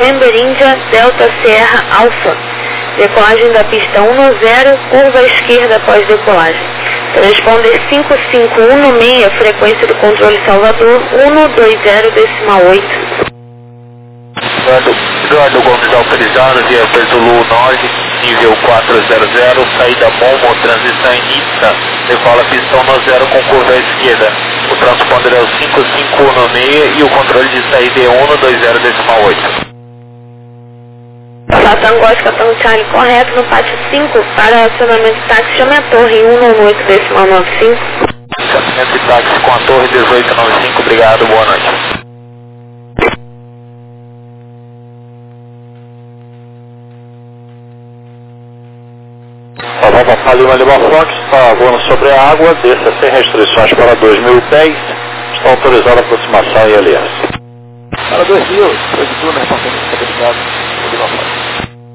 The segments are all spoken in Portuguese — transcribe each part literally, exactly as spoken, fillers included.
November India Delta Sierra Alpha. Decolagem da pista um zero, curva à esquerda após decolagem. Transponder cinco cinco um seis, frequência do controle Salvador, um dois zero decimal oito. Eduardo, Eduardo Gomes autorizado, via Zulu Norte, nível quatrocentos, saída Momo, transição em Nipsa, decola pista um zero com curva à esquerda. O transponder é o cinco cinco um seis e o controle de saída é um dois zero decimal oito. Tango Oscar Tango Charlie correto no pátio cinco, para acionamento táxi, chame a torre um nove oito decimal nove cinco. Acionamento de táxi com a torre dezoito noventa e cinco, obrigado, boa noite. Nova Palima Lima Fontes, está voando sobre a água, desça sem restrições para dois mil e dez, está autorizada a aproximação I L S. Para dois mil, dois de turno, reportando estabilidade, Lima Fontes.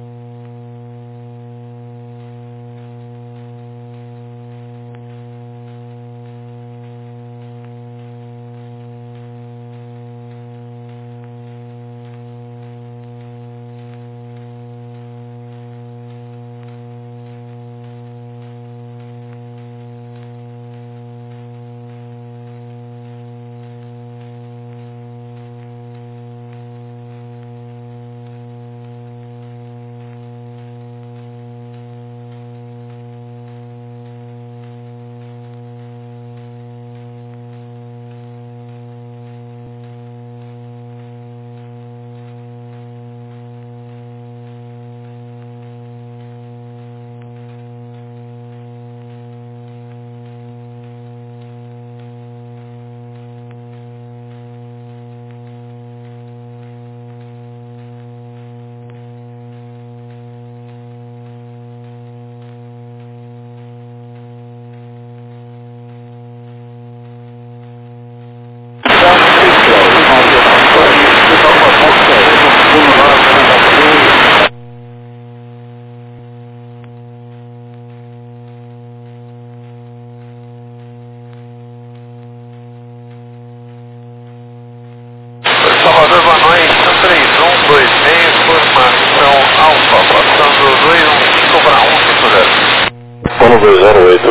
Salvador, boa noite, três um dois seis, formação Alfa, passando dois um cinco para um cinco zero. um dois zero oito.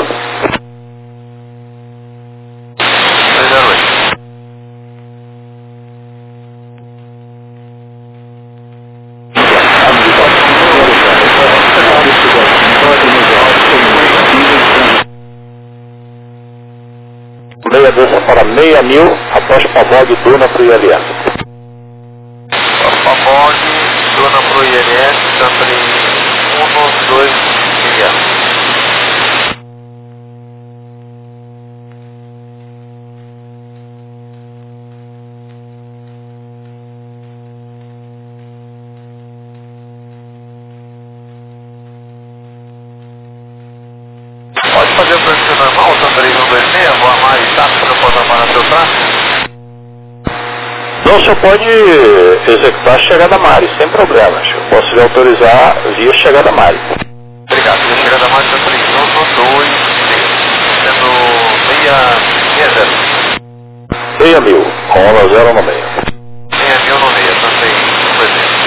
dois zero oito. Meia desça para meia mil, após pagode Duna para o I L S. Pagode, Duna para o I L S, também um dois seis. Pode fazer o perfil normal, três um dois seis, boa mar e táxi para poder parar seu tráfego? Não, só pode executar a chegada Mari, sem problemas. Eu posso lhe autorizar via chegada Mari. Obrigado, via chegada Mari, três um dois seis, sendo seis zero. Meia mil, com onda zero no meio. seis mil no meio, também um dois seis.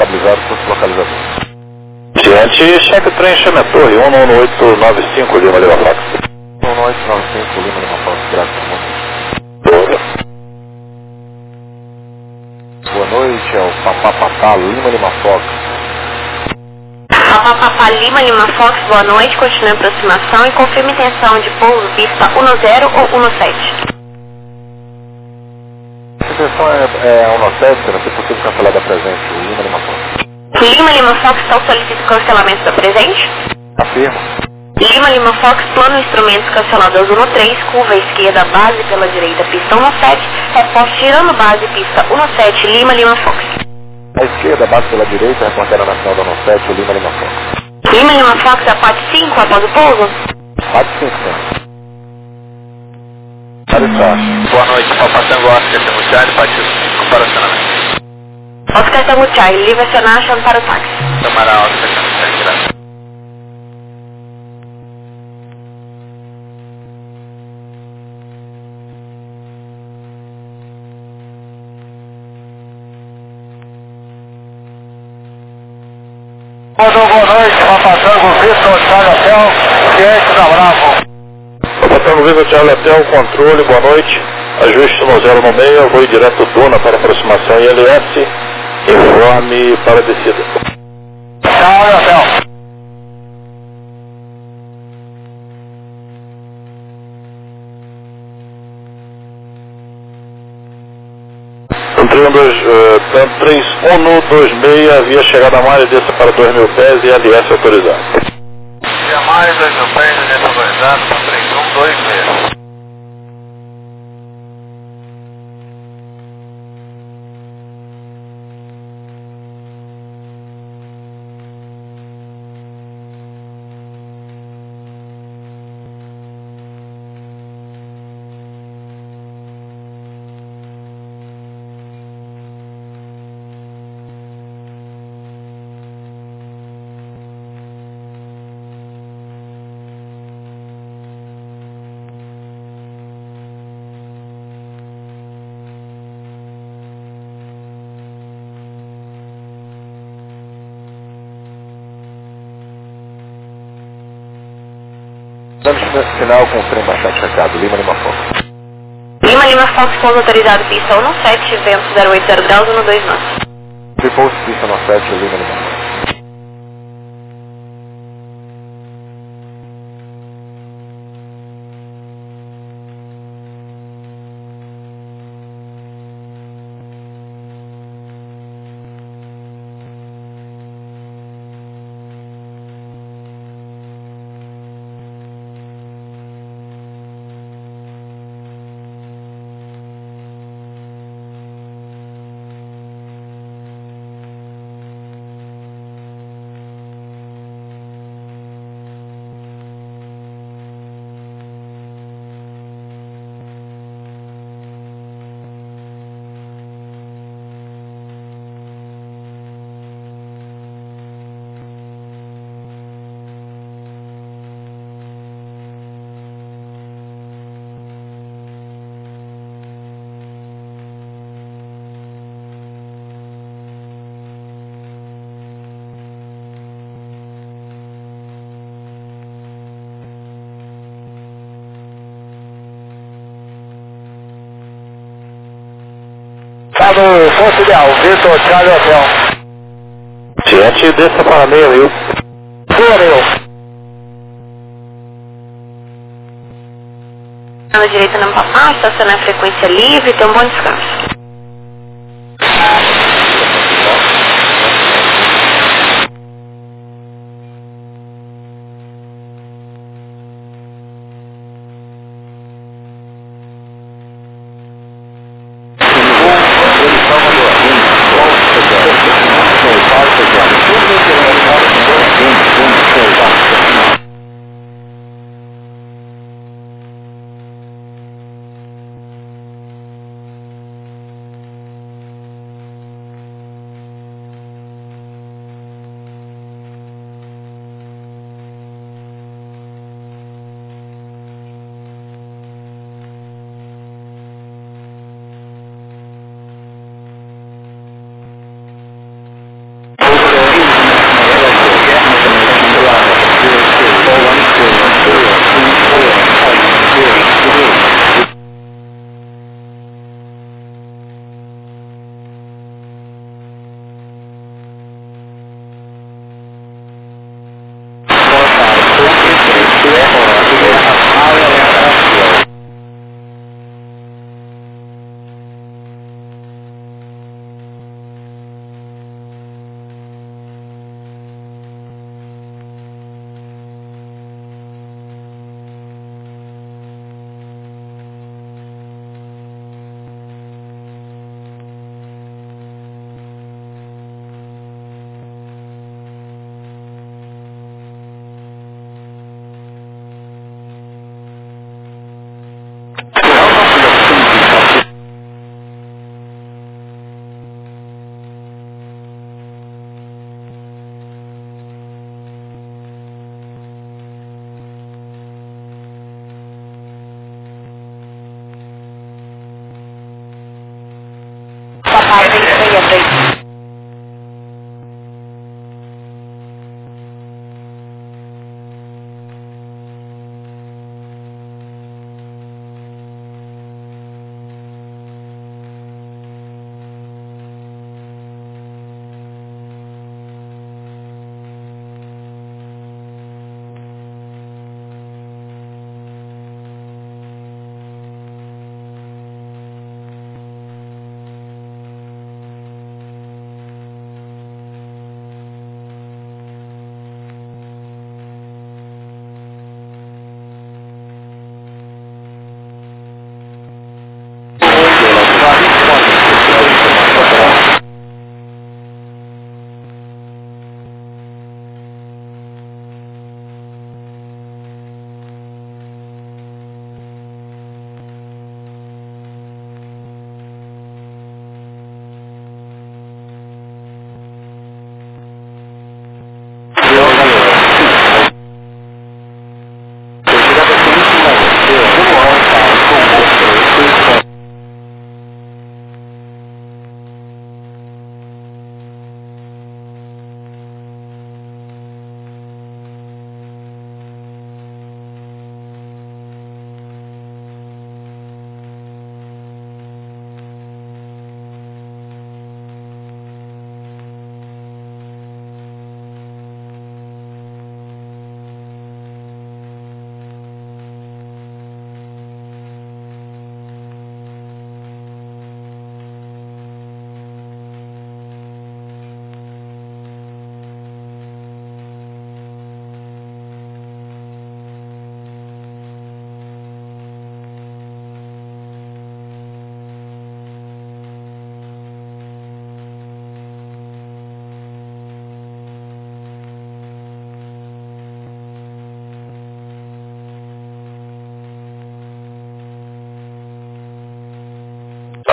estabilizado por localizador. Ciente, cheque o trem chama Torre, um um oito nove cinco Lima Lima Fox. um um oito nove cinco Lima Lima Fox, graças a Boa noite, é o Papapá Lima Lima Fox. Papapá Lima Lima Fox, boa noite, continue a aproximação e confirme intenção de pouso pista um zero ou um sete. A intenção é, é um sete, não sei se possível cancelar da presente, o Lima Lima Fox. Lima Lima Fox, então solicita o cancelamento da presente. Afirmo. Lima Lima Fox, plano instrumentos cancelados um três, curva esquerda, base pela direita, pista um sete, reporte girando base, pista um sete, Lima Lima Fox. À esquerda, base pela direita, reportera nacional da um sete, Lima Lima Fox. Lima Lima Fox, a parte cinco, após o pouso. Parte cinco, né? Boa noite, Papa Tango Oscar, Tango Charlie, parte cinco para o acionamento. Oscar Tango Charlie, livre acionar, achando para o táxi. Tomara Oscar, Tango Charlie, graças. Boa noite, Papa Tango Vitor, Charlie Hotel, ciente da Bravo. Papa Tango Vitor, Charlie Hotel, controle, boa noite. Ajuste no zero no meio, vou direto Dona para aproximação I L S, informe para a descida. Charlie Hotel. três um dois seis, via chegada a Mário, desça para dois mil pés e L S autorizado. Via Mário, dois mil pés, desça autorizado, três um dois seis. Dando final com o trem baixado checado, Lima Lima Fox. Lima Lima Fox, pouso autorizado, pista um sete, vento zero oito zero graus, um dois nove. Repouso pista um sete, Lima Lima Fox. Tá no ponto ideal, Vitor, Charlie Hotel. Ciente, desça para meio mil. Boa, meu. Na direita não papá, estacionar a frequência livre, tem um bom descanso.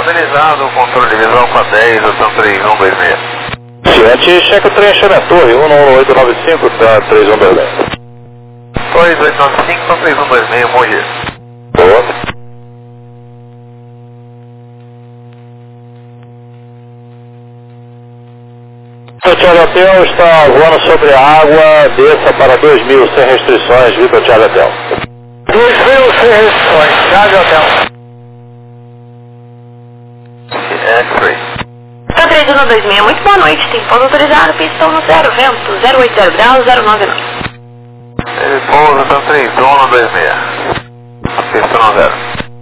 estabilizado, controle de visual com a dez, ação três um dois seis. Ciente, checa o trem achando a torre, um oito nove cinco, tá três um dois seis. dois oito nove cinco, três um dois seis, bom dia. Boa. Charlie Hotel está voando sobre a água, desça para dois mil sem restrições, Vitor Charlie Hotel. dois mil sem restrições, Charlie Hotel. X-Ray. Tá três um dois seis, muito boa noite, tem pouso autorizado, pistão no zero, vento, zero oito zero graus, zero nove nove. Ele pousa, tá três um dois seis. Pistão no zero.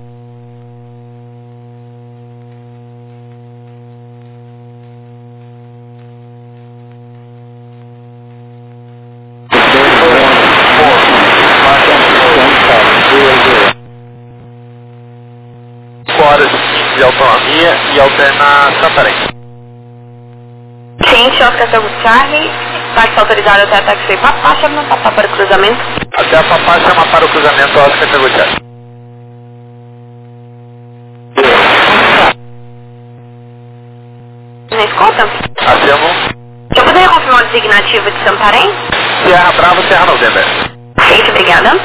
Horas de autonomia e alterna Santarém. Ciente, Oscar Tango Charlie, táxi autorizado até a táxi Papá, chama Papá para o cruzamento. Até a Papá chama para o cruzamento Oscar Tango Charlie. Na escuta? Acemo. Já poderia confirmar o designativo de Santarém? Serra Bravo, Serra Novembro. Ciente, obrigada.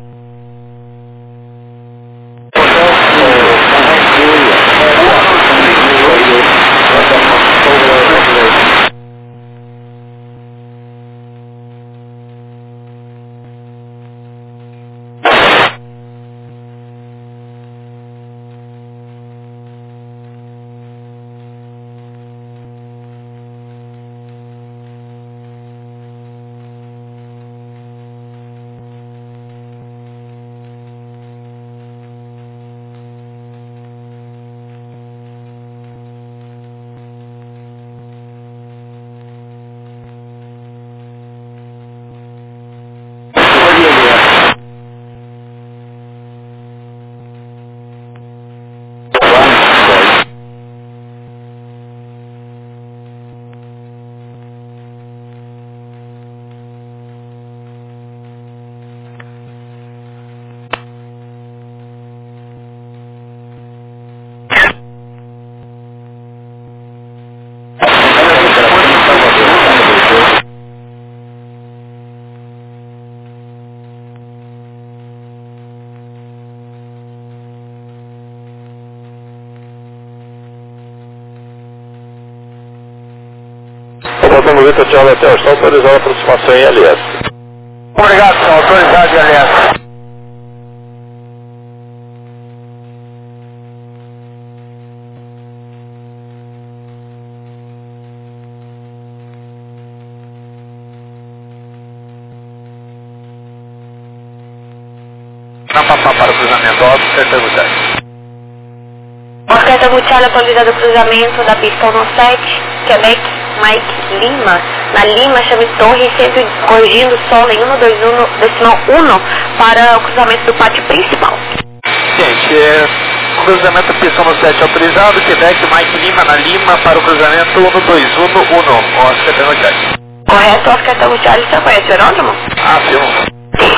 Voltando Vitor Charlie Hotel, está autorizada a aproximação em L S. Obrigado, senhor. Autorizado em L S. Na Papá para o cruzamento Oscar Tango Charlie. Oscar Tango Charlie autorizado o cruzamento da pista um sete, Quebec, Mike, Lima. Na Lima, chame Torre, sempre corrigindo solo em um dois um, decimal um para o cruzamento do pátio principal. Gente, é, cruzamento pista no sete autorizado, Quebec, Mike, Lima, na Lima para o cruzamento um dois um um, Oscar Tango Charlie. Correto, Oscar Tango Charlie, você conhece o aeródromo? Ah, sim.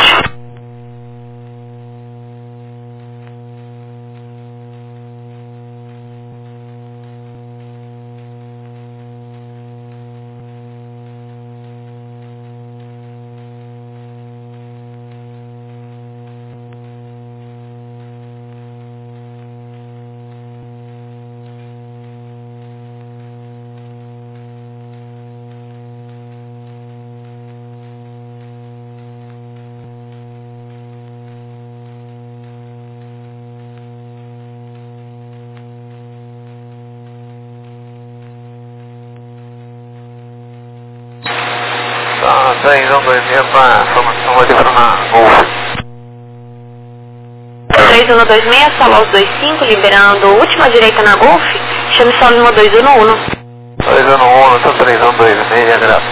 três um dois seis para formação vai livrar na Golf. três um dois seis, solo aos dois cinco, liberando última direita na Golf, chame solo no dois um um. dois um um, então três um dois seis, graças.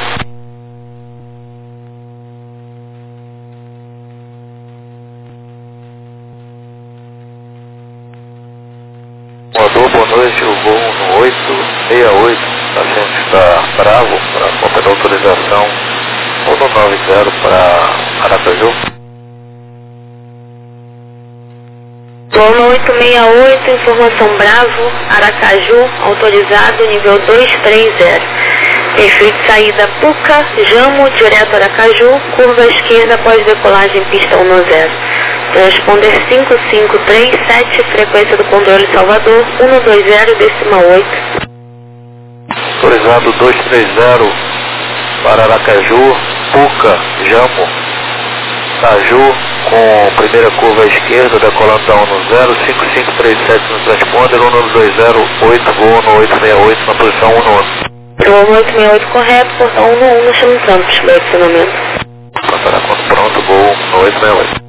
Moador, boa noite, o voo no oito seis oito, a gente está bravo para qualquer autorização, ou no nove zero para Aracaju. Voo oito seis oito, informação Bravo, Aracaju, autorizado, nível dois três zero. Perfil de saída Puca, Jamo, direto Aracaju, curva esquerda após decolagem, pista um zero. Transponder cinco cinco três sete, frequência do controle Salvador, um dois zero, decimal oito. Autorizado dois três zero para Aracaju, Puca, Jamo, Caju, com primeira curva à esquerda, decolando da um zero, cinco cinco três sete no transponder, um dois zero, oito, voo no oito seis oito na posição um um. Voo no oito seis oito correto, portão um um no chão Santos, posicionamento. Passará quando pronto, voo no oito seis oito.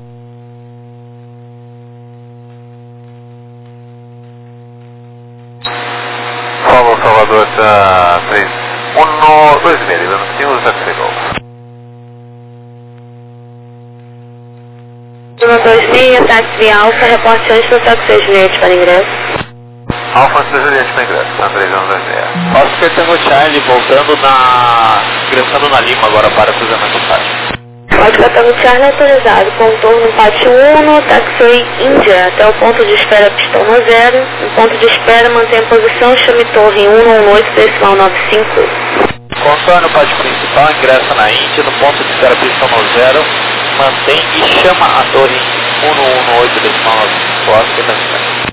Paulo Salvador, tá três um dois meio, dando quinze, táxi novo. um dois seis, táxi Alfa, reporte antes do táxi seis Juliette para ingresso. Alfa seis Juliette para ingresso, tá três um dois seis. Oscar Tango Charlie, voltando na... ingressando na Lima agora para cruzamento de faixa. Oscar Tango Charlie autorizado, contorno Pátio um, taxi Índia, até o ponto de espera pistão no zero. No ponto de espera mantém a posição, chame torre um um oito, decimal nove cinco. Contorno pátio principal, ingressa na Índia, no ponto de espera pistão no zero, mantém e chama a torre um um oito, decimal nove cinco, Oscar Tango Charlie.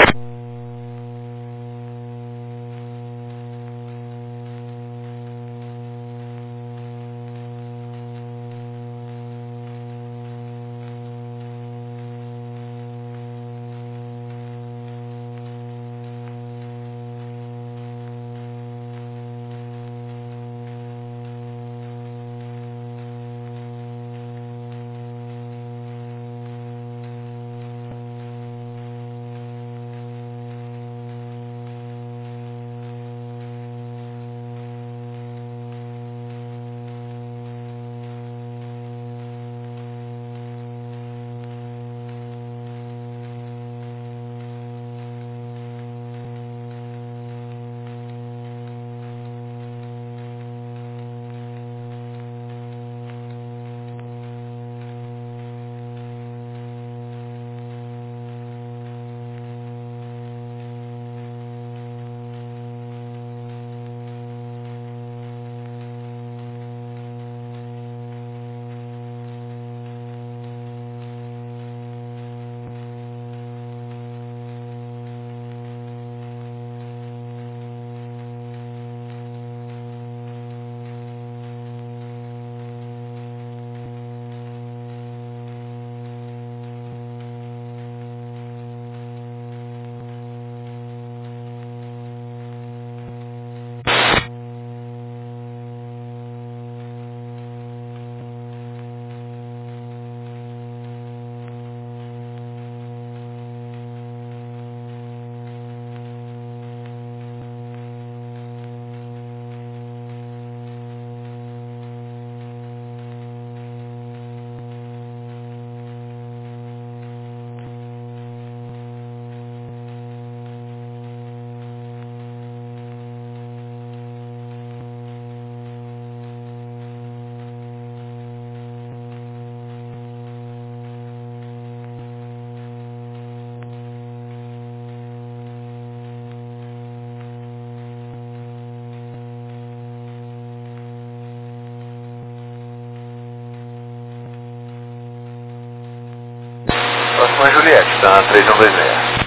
Próxima Juliette, tá três um dois seis.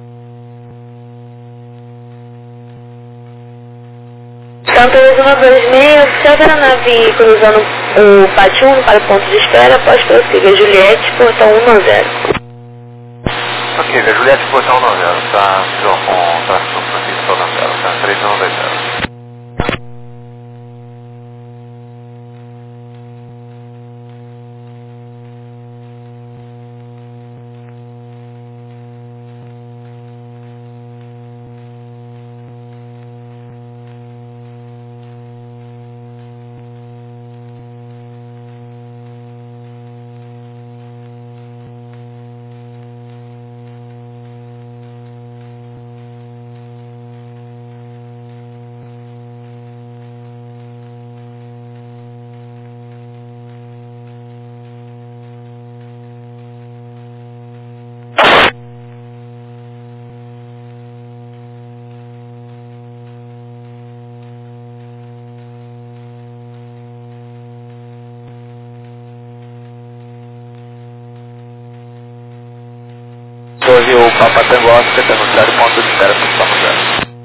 Santa Isabel dois seis, observe a nave cruzando o Pátio um para o ponto de espera, após prossiga Juliette, portão um zero. Ok, a Juliette, portão um zero, tá com tração Francisco um zero, tá três um dois zero. Papa Tango Oscar, Tango Charlie, ponto de espera, pistão no zero.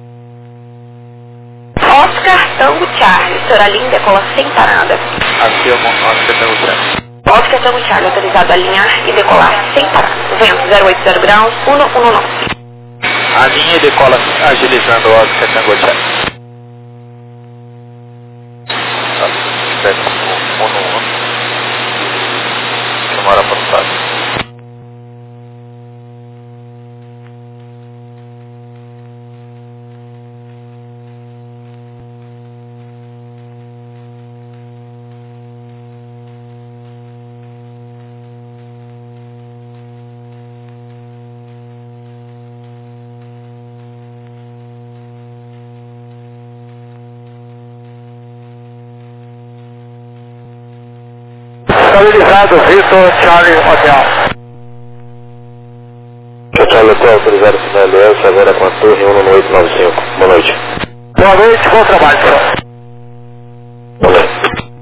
Oscar Tango Charlie, Soralim, decola sem parada. Afirmo, Oscar Tango Charlie. Oscar Tango Charlie, autorizado a alinhar e decolar sem parada. Vento zero oito zero graus, um um nove. A linha decola agilizando o Oscar Tango Charlie. um um um. Chamar a passagem. Estabilizado, Vitor, Charlie, Hotel. Charlie Hotel, autorizado para L S, agora com a torre um oito nove cinco. Boa noite. Boa noite, bom trabalho, senhor. Boa noite.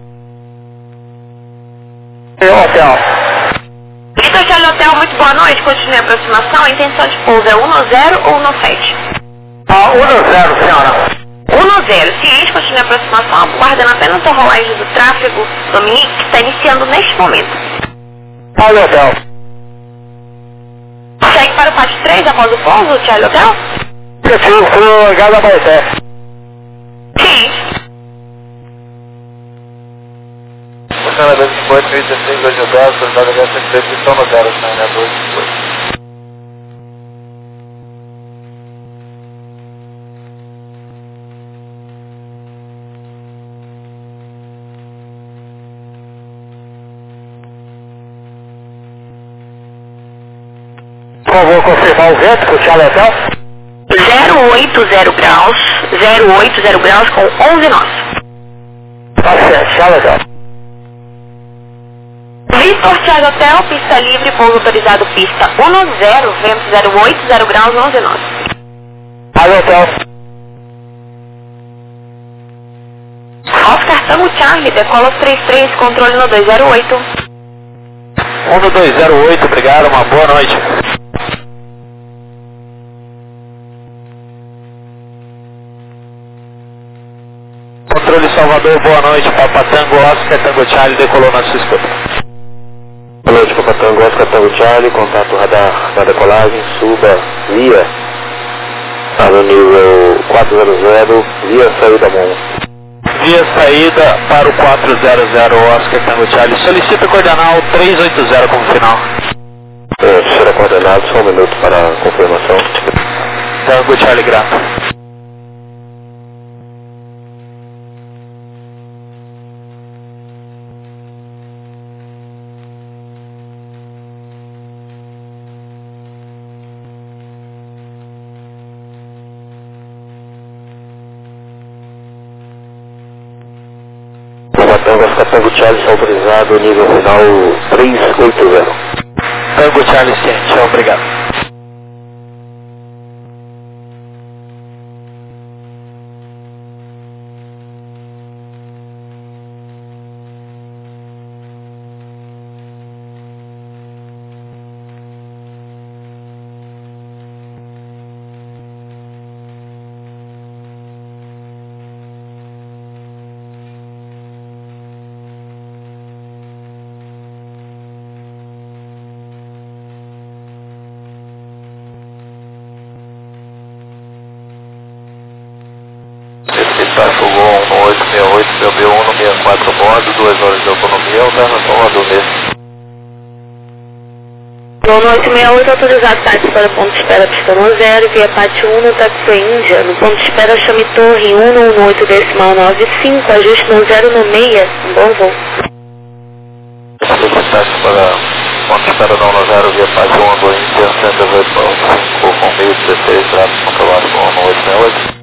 Hotel. Vitor Charlie Hotel, muito boa noite. Continue a aproximação. A intenção de pouso é um zero ou um sete? Ah, um zero, senhora. um zero. Ciente, continue a aproximação, aguardando apenas a rolagem do tráfego Dominique, que está iniciando neste momento. Charlie Hotel. Segue para o pátio três após o pouso, Charlie Hotel? Prefiro, fui ligado a Baeté. Ciente. Funciona dois cinco oito, mil e dezesseis, dois mil e dez, solicitado H cento e três, pistão no zero, né, dois cinco oito. Por favor, confirmar o vento para o Charlie Hotel. zero oito zero graus, zero oito zero graus com onze nós. Tá certo, Charlie Hotel. Vitor Charlie Hotel, pista livre, pouso autorizado, pista um zero, vento zero oito zero graus, onze nós. Charlie Hotel. Oscar Tango Charlie, decola três três, controle no dois zero oito. um dois zero oito, obrigado, uma boa noite. Controle Salvador, boa noite, Papa Tango Oscar Tango Charlie, decolou na sua escuta. Boa noite, Papa Tango Oscar Tango Charlie, contato radar na decolagem, suba via, tá no nível quatrocentos, via saída MON. Via saída para o quatrocentos Oscar Tango Charlie, solicita coordenal trezentos e oitenta como final. É, será coordenado, só um minuto para a confirmação. Tango Charlie, grato. Tango Oscar Tango Charlie, autorizado, nível final trezentos e oitenta. Tango Charlie, ciente, obrigado. Tráfego um oito seis oito, C B um seis quatro modo, duas horas de autonomia, alternação Salvador mesmo. No oito seis oito, autorizado táxi para o ponto de espera pista no zero, via Pátio um no táxi Índia. No ponto de espera chame Torre um um oito decimal nove cinco, ajuste no zero no meia, um bom voo. Táxi para ponto de espera não no zero, via Pátio um do Índia, cento e oito cinco, com meio dezesseis, tráfego controlado com um oito seis oito.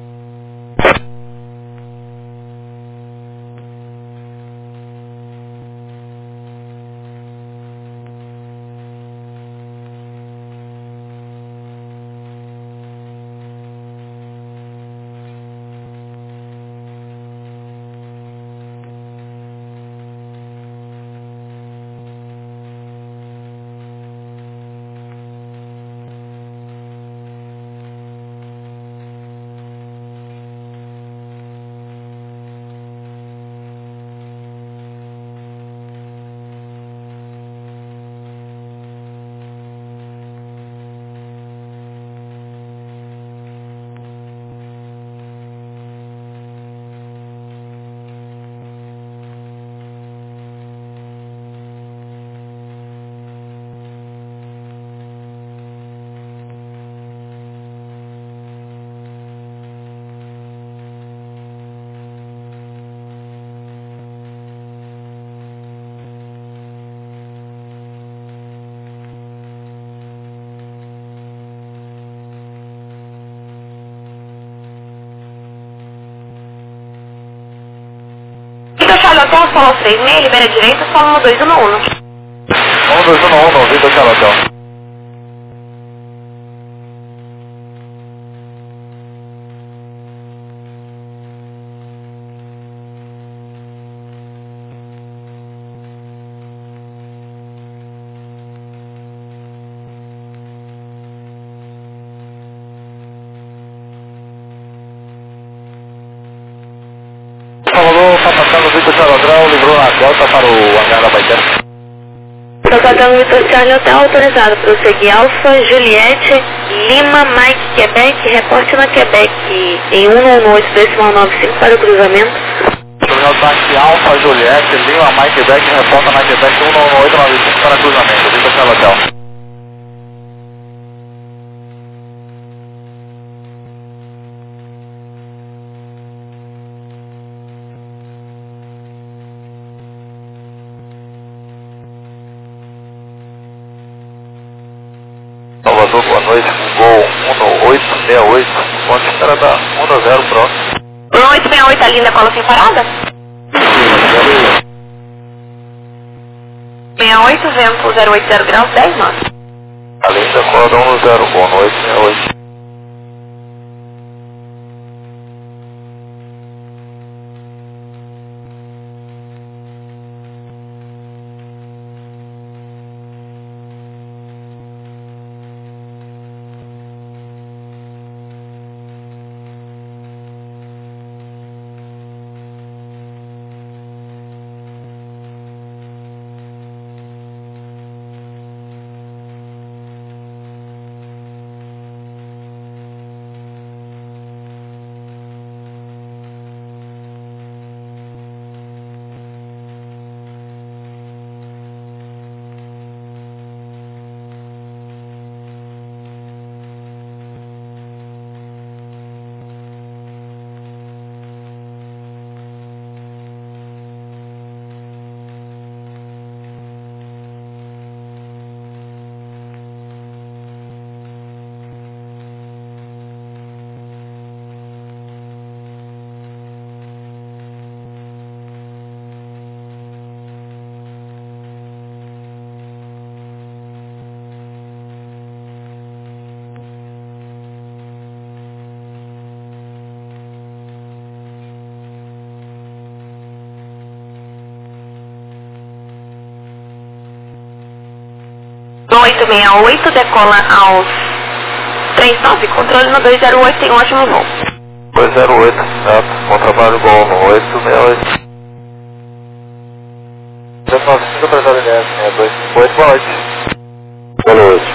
Hotel, solo três seis, libera direita, solo um dois um um. um dois um um, Vitor Charlie Hotel. Salvador, Papa Tango Vitor Charlie Hotel, livrou na Delta para o hangar da Baité. Papa Tango Vitor Charlie Hotel, autorizado para prosseguir Alfa, Juliette, Lima, Mike, Quebec, reporte na Quebec em um um oito decimal nove cinco para o cruzamento. Terminal táxi Alfa, Juliette, Lima, Mike, Quebec, reporta na Quebec um um oito nove cinco para cruzamento, Vitor Charlie Hotel. Salvador, boa noite, Gol um oito seis oito, ponte espera da um zero próximo. um oito seis oito, a linda cola sem parada? seis oito, vento zero oito zero graus, dez nove. A linda cola da um zero, boa noite, seis oito. oito seis oito, decola aos trinta e nove, controle no dois zero oito, tem um ótimo voo. dois zero oito, certo, bom trabalho, Gol no oito seis oito. zero nove cinco, apresado em dez, seis dois cinco oito, boa noite. Boa noite.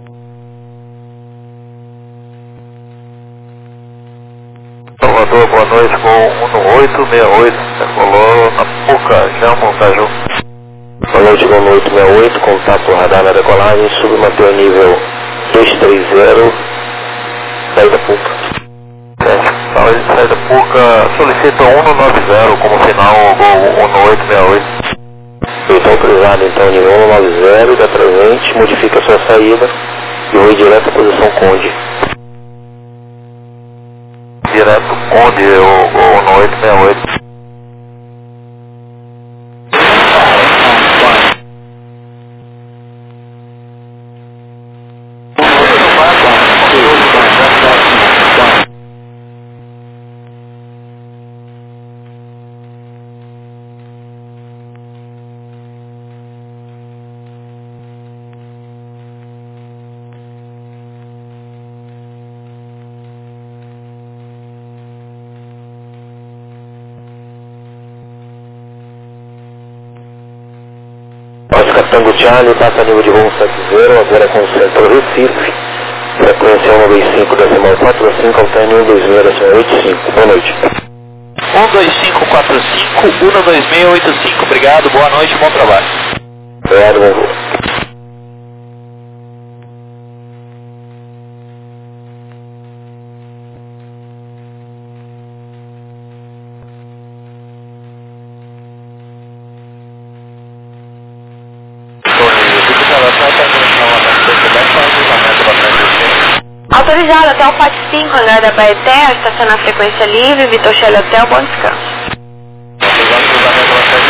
Salvador, boa noite, Gol um oito seis oito, decolou na Puca, Jamon, Caju. Boa noite, boa noite, seis oito, contato radar na decolagem, submanter nível dois três zero, saída Puca. Sete, saída Puca, solicita um nove zero como final, Gol um oito seis oito. Então autorizado, então, nível um nove zero, da presente, modifica a sua saída e vou direto à posição Conde. Direto Conde, o Gol um oito seis oito. Tango Charlie, passa nível de voo sete zero, agora com o centro Recife, frequência um dois cinco, decimal quatro cinco, alterne um dois seis, decimal oito cinco, boa noite. um dois cinco quatro cinco, um dois seis oito cinco, obrigado, boa noite, bom trabalho. Obrigado, bom voo. Autorizado até o P A T cinco, hangar da Baeté, estaciona a frequência livre, Vitor Charlie Hotel, bom descanso. Autorizado cruzamento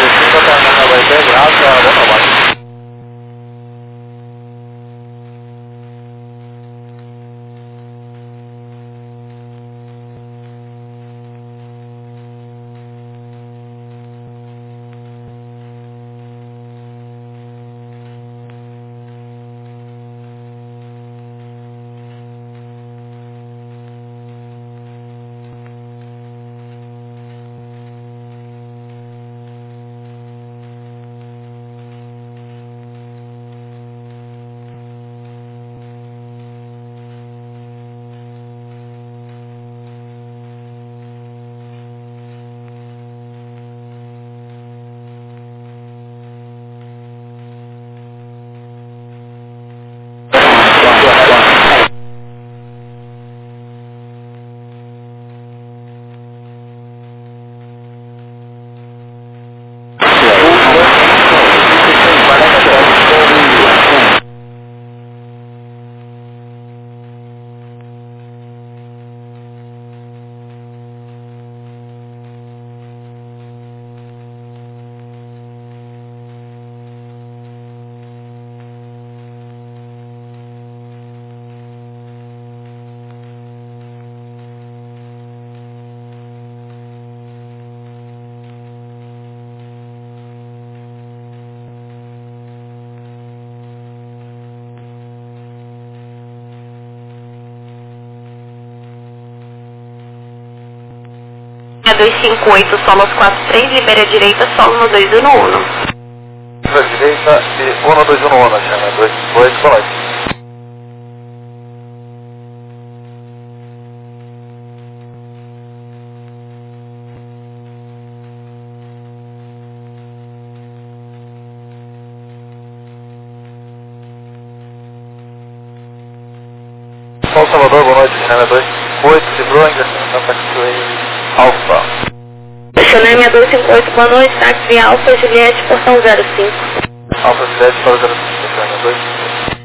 dois cinco oito, solo aos quatro três, libera a direita, solo no dois um um. Da direita e um dois um um, China dois cinco oito, boa noite. Paulo Salvador, boa noite, China dois cinco oito, Cibrou, ingressando na Taxiway Alfa. China dois cinco oito, boa noite, táxi Alfa, Juliette, portão zero cinco. Alfa Juliette para zero cinco, China dois cinco oito.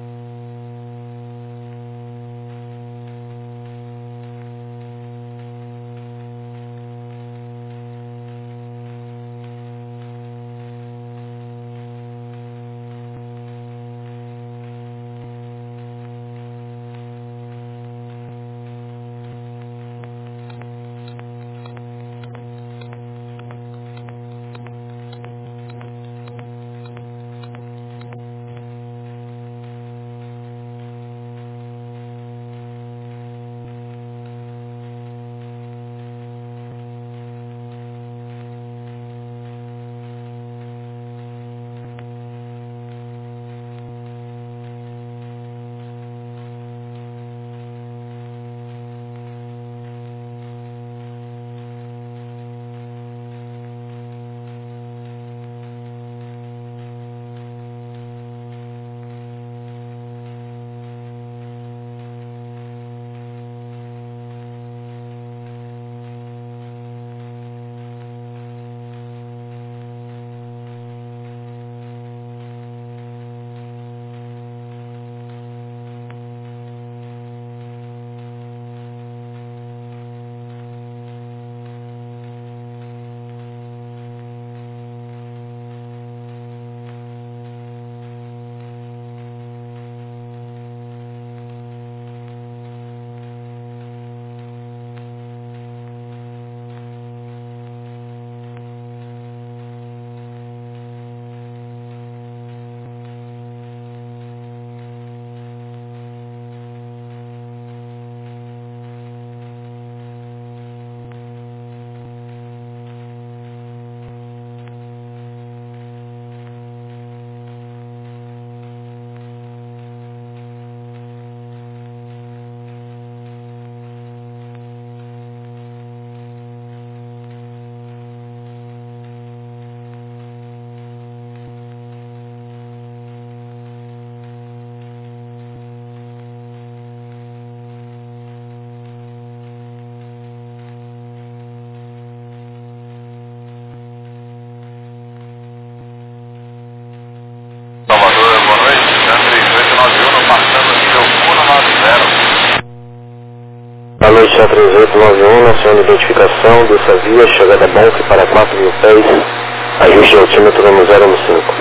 Chá três oito nove um, naciona identificação dessa via, chegada Bonk para quatro mil pés, ajuste altímetro no zero um cinco.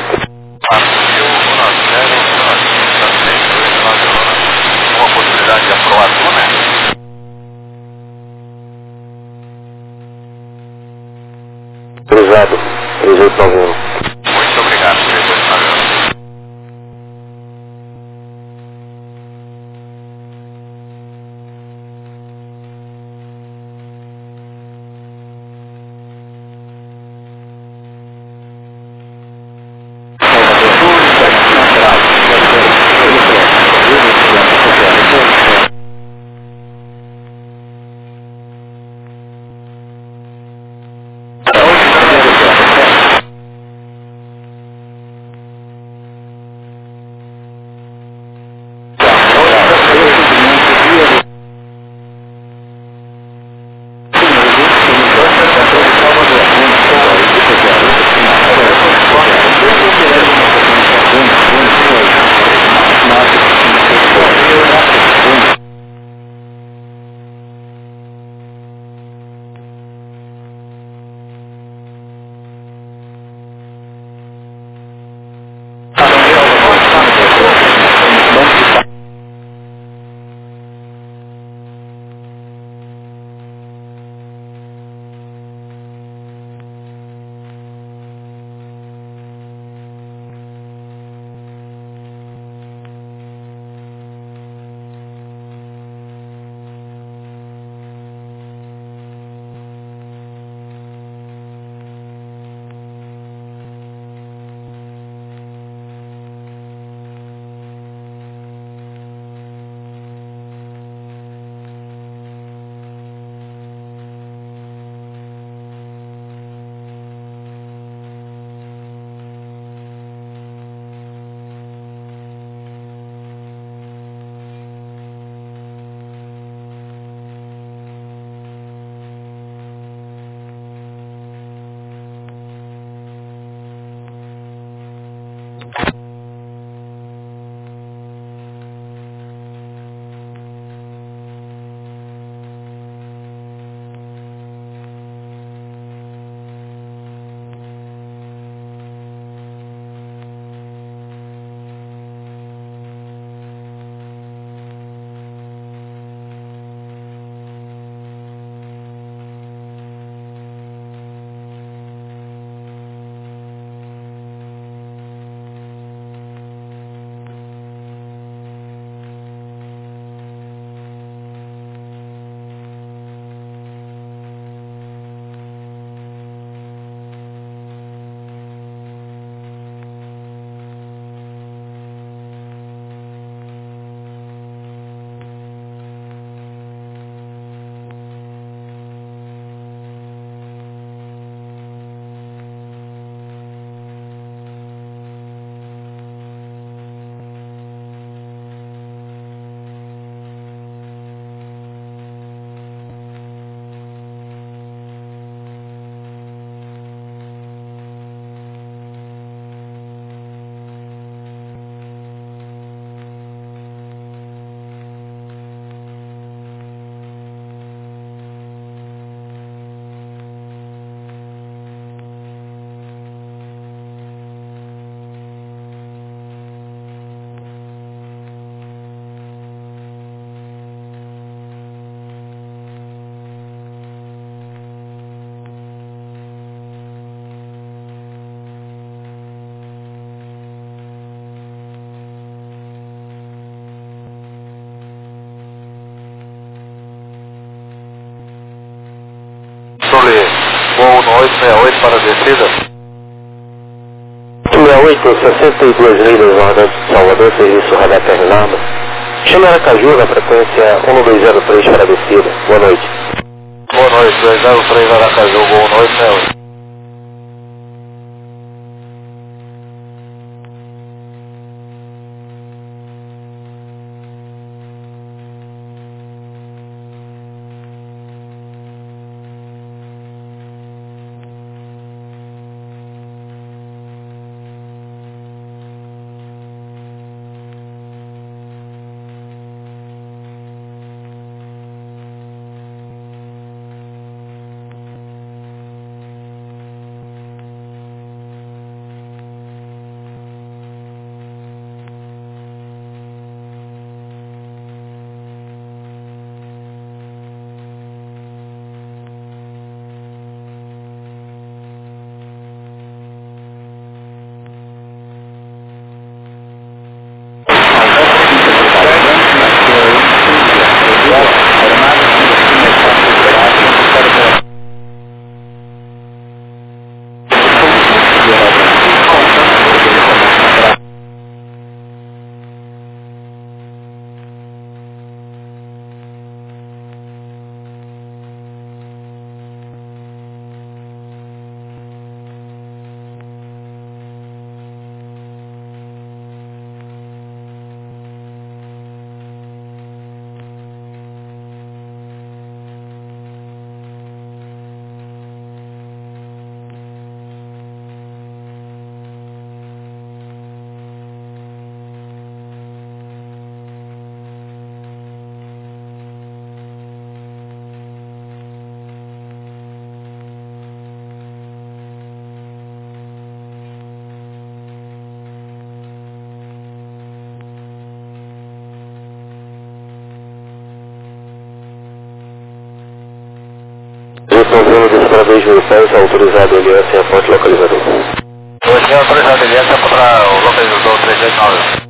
Uma possibilidade de aprovação, né? Cruzado, três oito nove um. Muito obrigado, três oito nove um. oito para a descida. sessenta e oito, sessenta e duas milhas, Nordeste de Salvador, serviço radar terminado. Chama Aracaju na frequência um dois zero três para a descida. Boa noite. Boa noite, dois zero três Aracaju, boa noite, meu. Esse modelo desse para dois mil e dez, autorizado aliança em fonte localizador. dois mil autorizado aliança para o localizador trezentos e nove.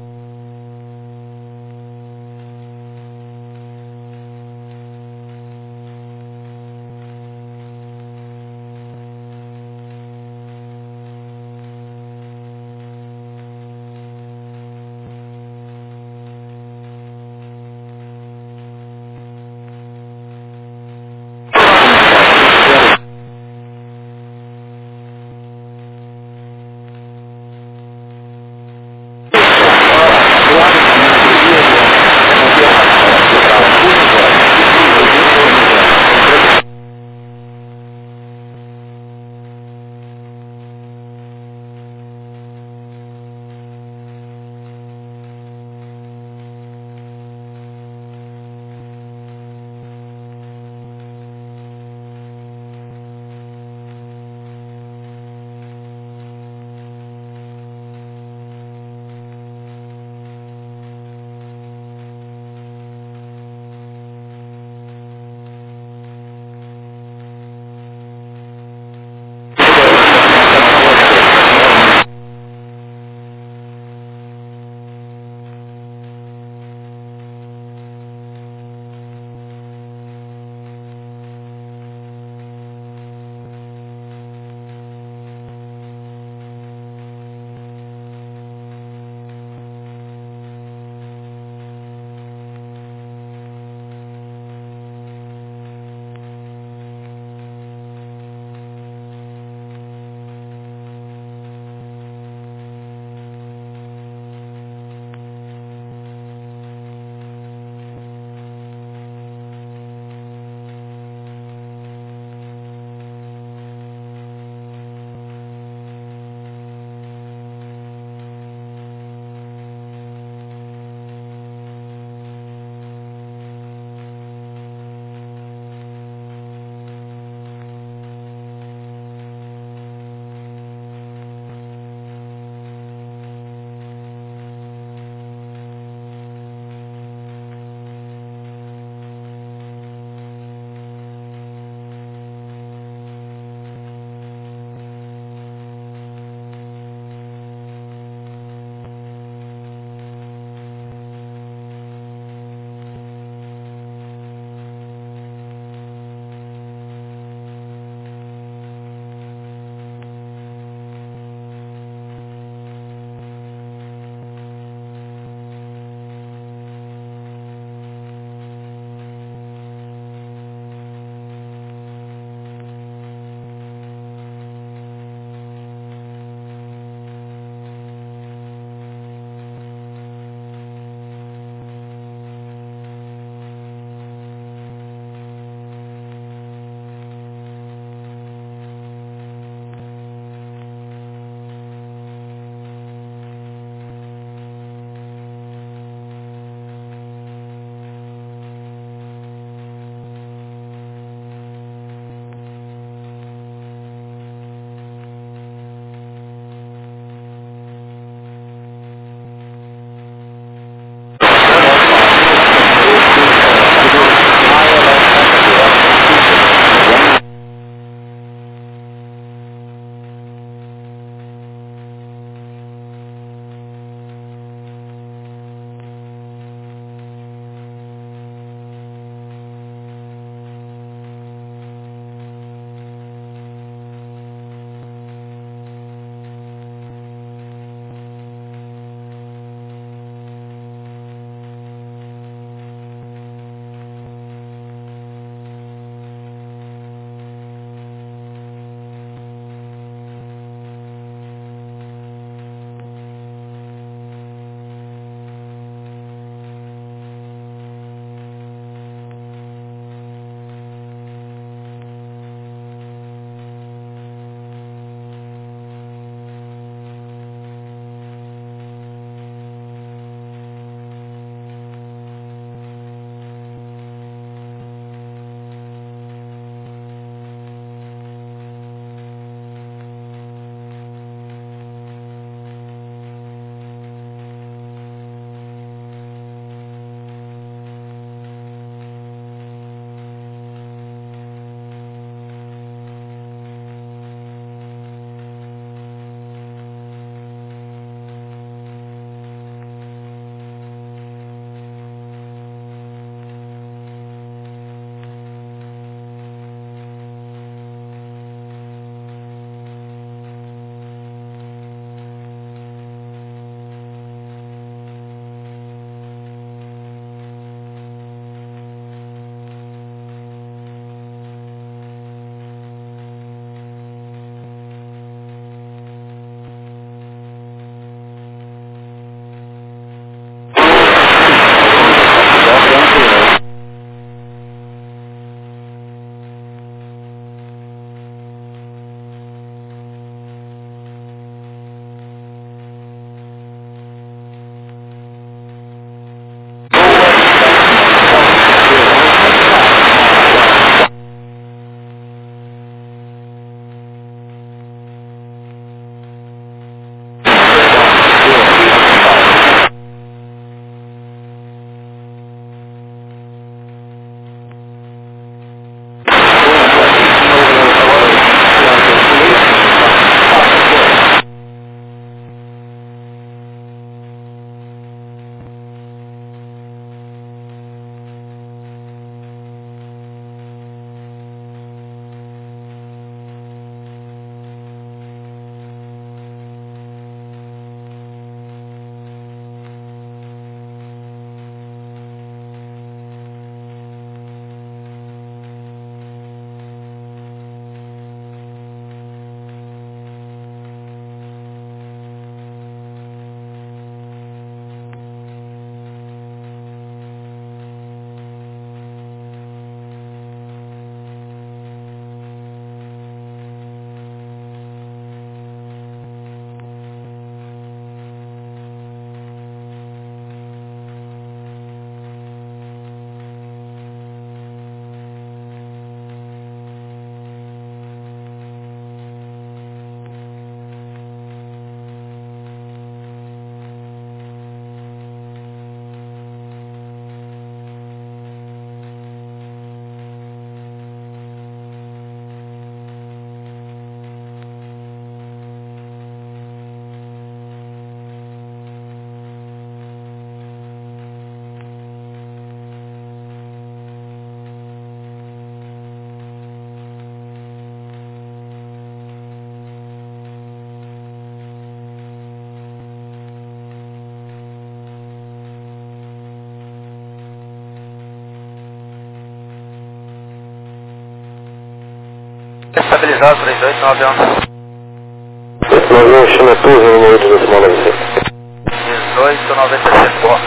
estabilizado, três oito nove um. oito nove um, chama Torre, número oito da semana noventa e sete. dezoito noventa e sete, boa.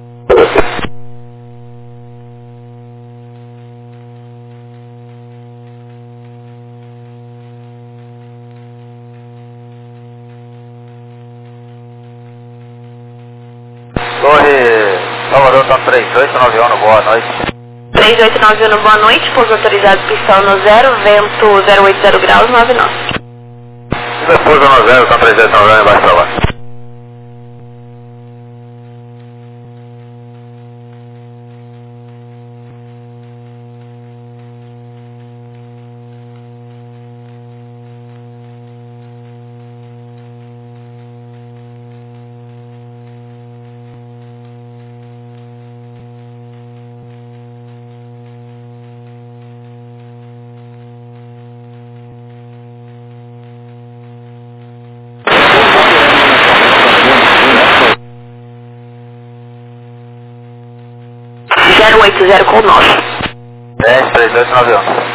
Torre Salvador, tá três oito nove um, boa noite. três oito nove um, boa noite, pouso autorizado, pistão no zero, vento zero oito zero graus, nove nove. Depois do no zero, tá três oito nove um, embaixo pra lá. zero oito zero com nove. dez, três oito nove um.